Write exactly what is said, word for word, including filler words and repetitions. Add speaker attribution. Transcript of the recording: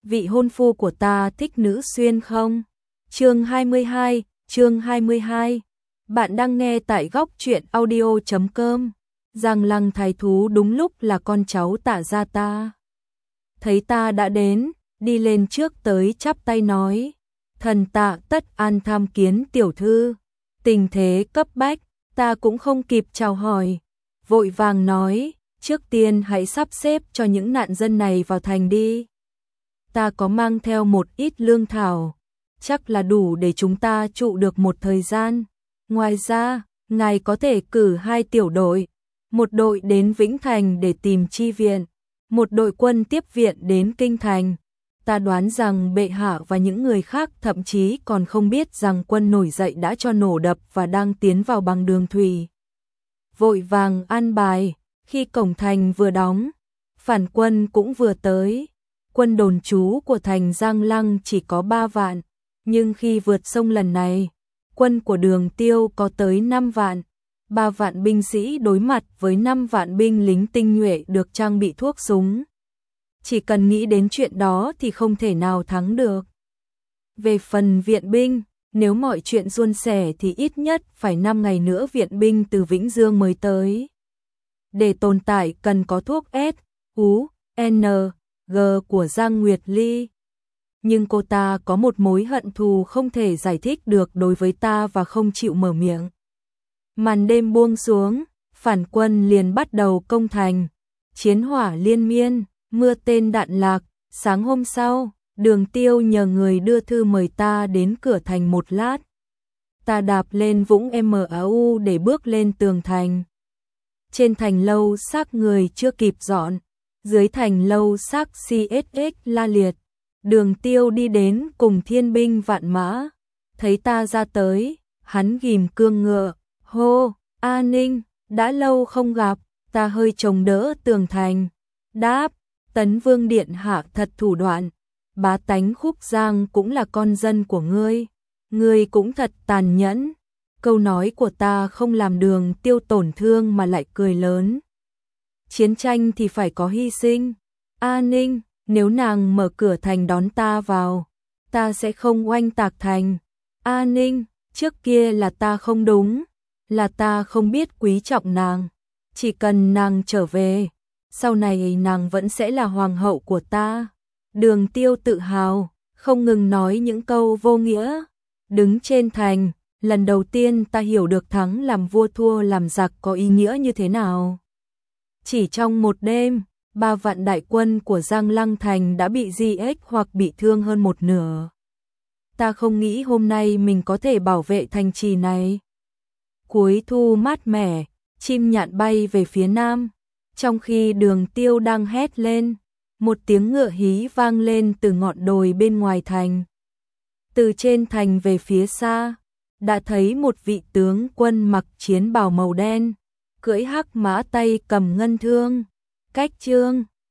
Speaker 1: vị hôn phu của ta thích nữ xuyên không? Chương hai mươi hai, chương hai mươi hai. Bạn đang nghe tại góc truyện audio chấm com. Giang Lăng thái thú đúng lúc là con cháu Tạ gia ta. Thấy ta đã đến, đi lên trước tới chắp tay nói: "Thần Tạ tất an tham kiến tiểu thư." Tình thế cấp bách, ta cũng không kịp chào hỏi, vội vàng nói: "Trước tiên hãy sắp xếp cho những nạn dân này vào thành đi. Ta có mang theo một ít lương thảo, chắc là đủ để chúng ta trụ được một thời gian. Ngoài ra, ngài có thể cử hai tiểu đội, một đội đến Vĩnh Thành để tìm chi viện, một đội quân tiếp viện đến Kinh Thành. Ta đoán rằng bệ hạ và những người khác thậm chí còn không biết rằng quân nổi dậy đã cho nổ đập và đang tiến vào bằng đường thủy." Vội vàng an bài, khi cổng thành vừa đóng, phản quân cũng vừa tới. Quân đồn trú của thành Giang Lăng chỉ có ba vạn, nhưng khi vượt sông lần này, quân của Đường Tiêu có tới năm vạn. Ba vạn binh sĩ đối mặt với năm vạn binh lính tinh nhuệ được trang bị thuốc súng. Chỉ cần nghĩ đến chuyện đó thì không thể nào thắng được. Về phần viện binh, nếu mọi chuyện suôn sẻ thì ít nhất phải năm ngày nữa viện binh từ Vĩnh Dương mới tới. Để tồn tại cần có thuốc S, U, N, G của Giang Nguyệt Ly. Nhưng cô ta có một mối hận thù không thể giải thích được đối với ta và không chịu mở miệng. Màn đêm buông xuống, phản quân liền bắt đầu công thành. Chiến hỏa liên miên, mưa tên đạn lạc. Sáng hôm sau, Đường Tiêu nhờ người đưa thư mời ta đến cửa thành một lát. Ta đạp lên vũng M A U để bước lên tường thành. Trên thành lâu xác người chưa kịp dọn, dưới thành lâu xác xê ét ích la liệt. Đường Tiêu đi đến cùng thiên binh vạn mã, thấy ta ra tới, hắn ghim cương ngựa, hô: "A Ninh, đã lâu không gặp." Ta hơi chống đỡ tường thành, đáp: "Tấn Vương điện hạ thật thủ đoạn, bá tánh Khúc Giang cũng là con dân của ngươi, ngươi cũng thật tàn nhẫn." Câu nói của ta không làm Đường Tiêu tổn thương mà lại cười lớn: "Chiến tranh thì phải có hy sinh. A Ninh, nếu nàng mở cửa thành đón ta vào, ta sẽ không oanh tạc thành. A Ninh, trước kia là ta không đúng, là ta không biết quý trọng nàng. Chỉ cần nàng trở về, sau này nàng vẫn sẽ là hoàng hậu của ta." Đường Tiêu tự hào, không ngừng nói những câu vô nghĩa. Đứng trên thành, lần đầu tiên ta hiểu được thắng làm vua thua làm giặc có ý nghĩa như thế nào. Chỉ trong một đêm, ba vạn đại quân của Giang Lăng thành đã bị giết hoặc bị thương hơn một nửa. Ta không nghĩ hôm nay mình có thể bảo vệ thành trì này. Cuối thu mát mẻ, chim nhạn bay về phía nam, trong khi Đường Tiêu đang hét lên, một tiếng ngựa hí vang lên từ ngọn đồi bên ngoài thành. Từ trên thành về phía xa, đã thấy một vị tướng quân mặc chiến bào màu đen, cưỡi hắc mã tay cầm ngân thương. Cách chương